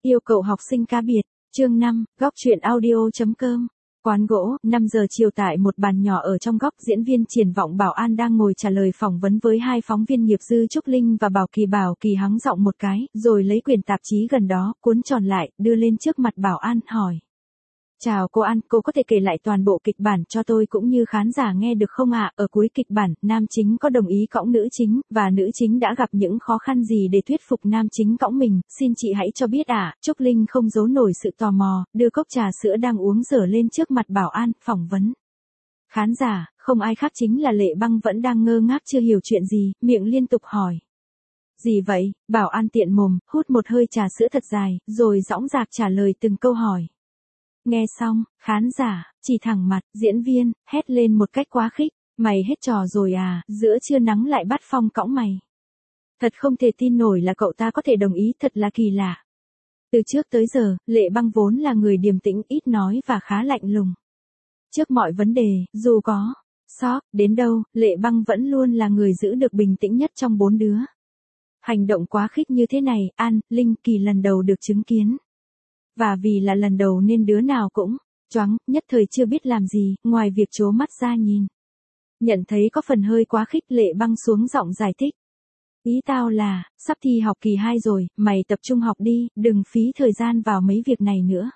Yêu cầu học sinh cá biệt, chương 5, góc truyện audio.com. Quán gỗ, 5 giờ chiều tại một bàn nhỏ ở trong góc, diễn viên Triển Vọng Bảo An đang ngồi trả lời phỏng vấn với hai phóng viên nghiệp dư Trúc Linh và Bảo Kỳ hắng giọng một cái, rồi lấy quyển tạp chí gần đó, cuốn tròn lại, đưa lên trước mặt Bảo An, hỏi. Chào cô An, cô có thể kể lại toàn bộ kịch bản cho tôi cũng như khán giả nghe được không ạ? Ở cuối kịch bản, nam chính có đồng ý cõng nữ chính, và nữ chính đã gặp những khó khăn gì để thuyết phục nam chính cõng mình, xin chị hãy cho biết ạ. Trúc Linh không giấu nổi sự tò mò, đưa cốc trà sữa đang uống dở lên trước mặt Bảo An, phỏng vấn. Khán giả, không ai khác chính là Lệ Băng vẫn đang ngơ ngác chưa hiểu chuyện gì, miệng liên tục hỏi. Gì vậy? Bảo An tiện mồm, hút một hơi trà sữa thật dài, rồi dõng dạc trả lời từng câu hỏi. Nghe xong, khán giả, chỉ thẳng mặt, diễn viên, hét lên một cách quá khích, mày hết trò rồi à, giữa trưa nắng lại bắt Phong cõng mày. Thật không thể tin nổi là cậu ta có thể đồng ý, thật là kỳ lạ. Từ trước tới giờ, Lệ Băng vốn là người điềm tĩnh, ít nói và khá lạnh lùng. Trước mọi vấn đề, dù có sốc đến đâu, Lệ Băng vẫn luôn là người giữ được bình tĩnh nhất trong bốn đứa. Hành động quá khích như thế này, An, Linh, Kỳ lần đầu được chứng kiến. Và vì là lần đầu nên đứa nào cũng choáng, nhất thời chưa biết làm gì, ngoài việc trố mắt ra nhìn. Nhận thấy có phần hơi quá khích, Lệ Băng xuống giọng giải thích. Ý tao là, sắp thi học kỳ 2 rồi, mày tập trung học đi, đừng phí thời gian vào mấy việc này nữa.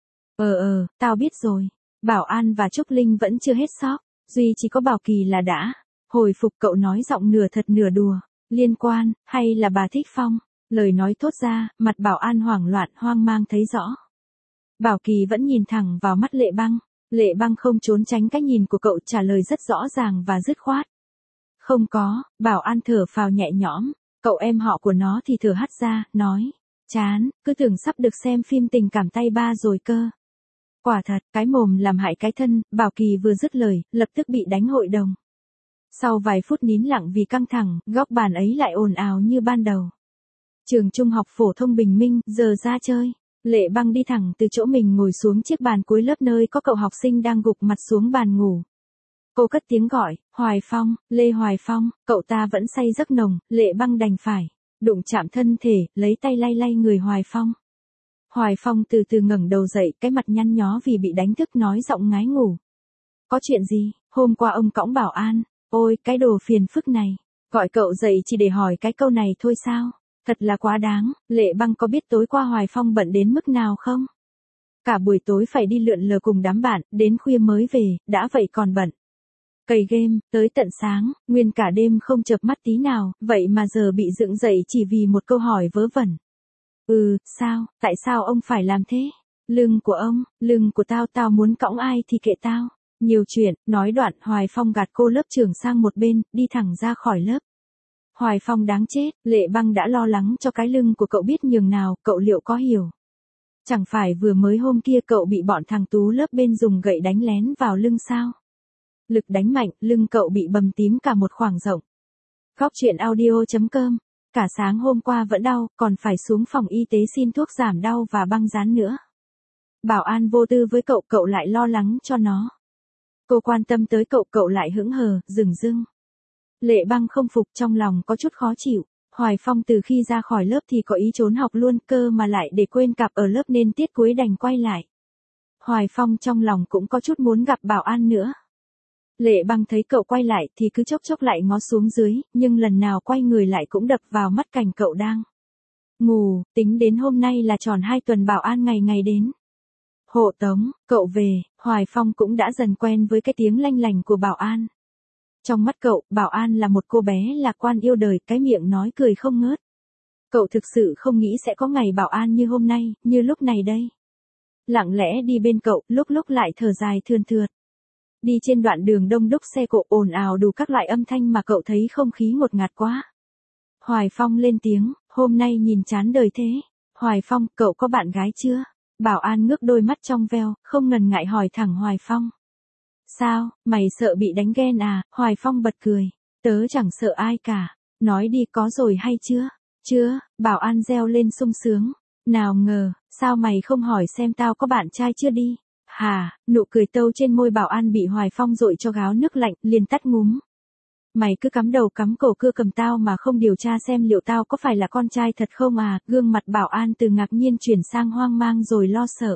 Tao biết rồi. Bảo An và Trúc Linh vẫn chưa hết sốc, duy chỉ có Bảo Kỳ là đã hồi phục. Cậu nói giọng nửa thật nửa đùa. Liên quan, hay là bà thích Phong? Lời nói thốt ra, mặt Bảo An hoảng loạn, hoang mang thấy rõ. Bảo Kỳ vẫn nhìn thẳng vào mắt Lệ Băng. Lệ Băng không trốn tránh cái nhìn của cậu, trả lời rất rõ ràng và dứt khoát. Không có. Bảo An thở phào nhẹ nhõm. Cậu em họ của nó thì thở hắt ra, nói. Chán, cứ tưởng sắp được xem phim tình cảm tay ba rồi cơ. Quả thật, cái mồm làm hại cái thân. Bảo Kỳ vừa dứt lời, lập tức bị đánh hội đồng. Sau vài phút nín lặng vì căng thẳng, góc bàn ấy lại ồn ào như ban đầu. Trường Trung học phổ thông Bình Minh, giờ ra chơi. Lệ Băng đi thẳng từ chỗ mình ngồi xuống chiếc bàn cuối lớp nơi có cậu học sinh đang gục mặt xuống bàn ngủ. Cô cất tiếng gọi, Hoài Phong, Lê Hoài Phong, cậu ta vẫn say giấc nồng, Lệ Băng đành phải đụng chạm thân thể, lấy tay lay lay người Hoài Phong. Hoài Phong từ từ ngẩng đầu dậy, cái mặt nhăn nhó vì bị đánh thức, nói giọng ngái ngủ. Có chuyện gì? Hôm qua ông cõng Bảo An. Ôi, cái đồ phiền phức này. Gọi cậu dậy chỉ để hỏi cái câu này thôi sao? Thật là quá đáng. Lệ Băng có biết tối qua Hoài Phong bận đến mức nào không? Cả buổi tối phải đi lượn lờ cùng đám bạn, đến khuya mới về, đã vậy còn bận. Cày game, tới tận sáng, nguyên cả đêm không chợp mắt tí nào, vậy mà giờ bị dựng dậy chỉ vì một câu hỏi vớ vẩn. Sao, tại sao ông phải làm thế? Lưng của ông, lưng của tao muốn cõng ai thì kệ tao. Nhiều chuyện, nói đoạn, Hoài Phong gạt cô lớp trưởng sang một bên, đi thẳng ra khỏi lớp. Hoài Phong đáng chết, Lệ Băng đã lo lắng cho cái lưng của cậu biết nhường nào, cậu liệu có hiểu? Chẳng phải vừa mới hôm kia cậu bị bọn thằng Tú lớp bên dùng gậy đánh lén vào lưng sao? Lực đánh mạnh, lưng cậu bị bầm tím cả một khoảng rộng. Góc truyện audio.com. Cả sáng hôm qua vẫn đau, còn phải xuống phòng y tế xin thuốc giảm đau và băng dán nữa. Bảo An vô tư với cậu, cậu lại lo lắng cho nó. Cô quan tâm tới cậu, cậu lại hững hờ, dửng dưng. Lệ Băng không phục, trong lòng có chút khó chịu. Hoài Phong từ khi ra khỏi lớp thì có ý trốn học luôn, cơ mà lại để quên cặp ở lớp nên tiết cuối đành quay lại. Hoài Phong trong lòng cũng có chút muốn gặp Bảo An nữa. Lệ Băng thấy cậu quay lại thì cứ chốc chốc lại ngó xuống dưới, nhưng lần nào quay người lại cũng đập vào mắt cảnh cậu đang ngủ. Tính đến hôm nay là tròn 2 tuần Bảo An ngày ngày đến hộ tống cậu về. Hoài Phong cũng đã dần quen với cái tiếng lanh lành của Bảo An. Trong mắt cậu, Bảo An là một cô bé lạc quan yêu đời, cái miệng nói cười không ngớt. Cậu thực sự không nghĩ sẽ có ngày Bảo An như hôm nay, như lúc này đây. Lặng lẽ đi bên cậu, lúc lúc lại thở dài thườn thượt. Đi trên đoạn đường đông đúc xe cộ ồn ào đủ các loại âm thanh mà cậu thấy không khí ngột ngạt quá. Hoài Phong lên tiếng, hôm nay nhìn chán đời thế. Hoài Phong, cậu có bạn gái chưa? Bảo An ngước đôi mắt trong veo, không ngần ngại hỏi thẳng Hoài Phong. Sao, mày sợ bị đánh ghen à? Hoài Phong bật cười. Tớ chẳng sợ ai cả. Nói đi, có rồi hay chưa? Chưa. Bảo An reo lên sung sướng. Nào ngờ, sao mày không hỏi xem tao có bạn trai chưa đi? Nụ cười tâu trên môi Bảo An bị Hoài Phong dội cho gáo nước lạnh, liền tắt ngúm. Mày cứ cắm đầu cắm cổ cưa cầm tao mà không điều tra xem liệu tao có phải là con trai thật không à, gương mặt Bảo An từ ngạc nhiên chuyển sang hoang mang rồi lo sợ.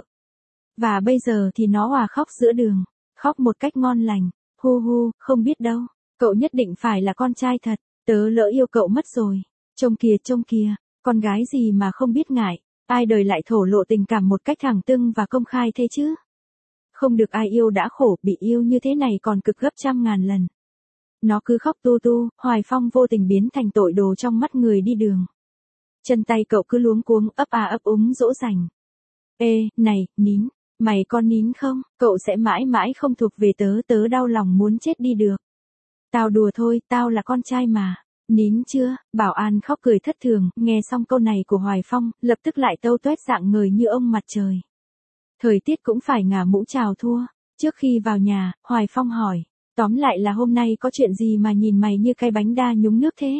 Và bây giờ thì nó òa khóc giữa đường, khóc một cách ngon lành, hu hu, không biết đâu, cậu nhất định phải là con trai thật, tớ lỡ yêu cậu mất rồi, trông kìa, con gái gì mà không biết ngại, ai đời lại thổ lộ tình cảm một cách thẳng tưng và công khai thế chứ. Không được ai yêu đã khổ, bị yêu như thế này còn cực gấp trăm ngàn lần. Nó cứ khóc tu tu, Hoài Phong vô tình biến thành tội đồ trong mắt người đi đường. Chân tay cậu cứ luống cuống ấp à ấp úng dỗ dành. Ê, này, nín, mày con nín không, cậu sẽ mãi mãi không thuộc về tớ, tớ đau lòng muốn chết đi được. Tao đùa thôi, tao là con trai mà. Nín chưa, Bảo An khóc cười thất thường, nghe xong câu này của Hoài Phong, lập tức lại tâu tuét dạng người như ông mặt trời. Thời tiết cũng phải ngả mũ chào thua. Trước khi vào nhà, Hoài Phong hỏi, tóm lại là hôm nay có chuyện gì mà nhìn mày như cái bánh đa nhúng nước thế?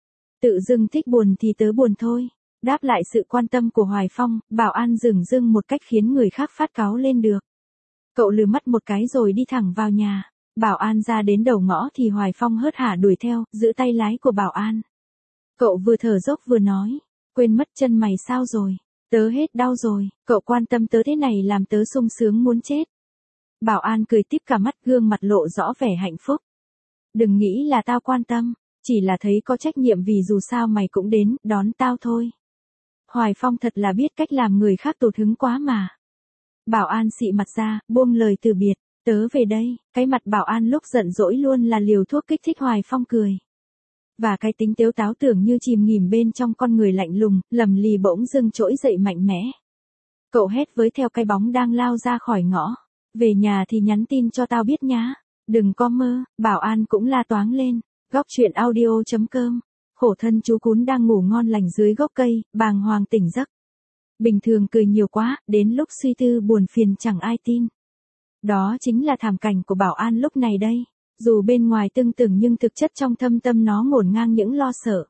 Tự dưng thích buồn thì tớ buồn thôi. Đáp lại sự quan tâm của Hoài Phong, Bảo An dửng dưng một cách khiến người khác phát cáu lên được. Cậu lừ mắt một cái rồi đi thẳng vào nhà. Bảo An ra đến đầu ngõ thì Hoài Phong hớt hả đuổi theo, giữ tay lái của Bảo An. Cậu vừa thở dốc vừa nói, quên mất chân mày sao rồi? Tớ hết đau rồi, cậu quan tâm tớ thế này làm tớ sung sướng muốn chết. Bảo An cười tít cả mắt, gương mặt lộ rõ vẻ hạnh phúc. Đừng nghĩ là tao quan tâm, chỉ là thấy có trách nhiệm vì dù sao mày cũng đến, đón tao thôi. Hoài Phong thật là biết cách làm người khác tụt hứng quá mà. Bảo An xị mặt ra, buông lời từ biệt, tớ về đây, cái mặt Bảo An lúc giận dỗi luôn là liều thuốc kích thích Hoài Phong cười. Và cái tính tếu táo tưởng như chìm nghỉm bên trong con người lạnh lùng, lầm lì bỗng dưng trỗi dậy mạnh mẽ. Cậu hét với theo cái bóng đang lao ra khỏi ngõ. Về nhà thì nhắn tin cho tao biết nhá. Đừng có mơ, Bảo An cũng la toáng lên. Góc truyện audio.com. Khổ thân chú cún đang ngủ ngon lành dưới gốc cây, bàng hoàng tỉnh giấc. Bình thường cười nhiều quá, đến lúc suy tư buồn phiền chẳng ai tin. Đó chính là thảm cảnh của Bảo An lúc này đây. Dù bên ngoài tưng tửng nhưng thực chất trong thâm tâm nó ngổn ngang những lo sợ.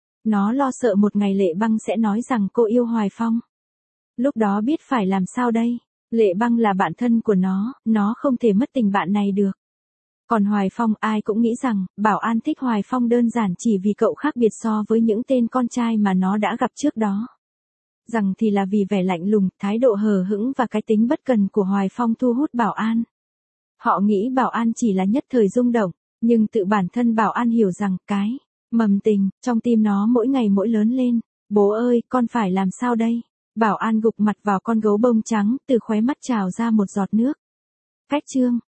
Nó lo sợ một ngày Lệ Băng sẽ nói rằng cô yêu Hoài Phong. Lúc đó biết phải làm sao đây? Lệ Băng là bạn thân của nó không thể mất tình bạn này được. Còn Hoài Phong ai cũng nghĩ rằng, Bảo An thích Hoài Phong đơn giản chỉ vì cậu khác biệt so với những tên con trai mà nó đã gặp trước đó. Rằng thì là vì vẻ lạnh lùng, thái độ hờ hững và cái tính bất cần của Hoài Phong thu hút Bảo An. Họ nghĩ Bảo An chỉ là nhất thời rung động, nhưng tự bản thân Bảo An hiểu rằng cái mầm tình trong tim nó mỗi ngày mỗi lớn lên. Bố ơi, con phải làm sao đây? Bảo An gục mặt vào con gấu bông trắng, từ khóe mắt trào ra một giọt nước. Cách chương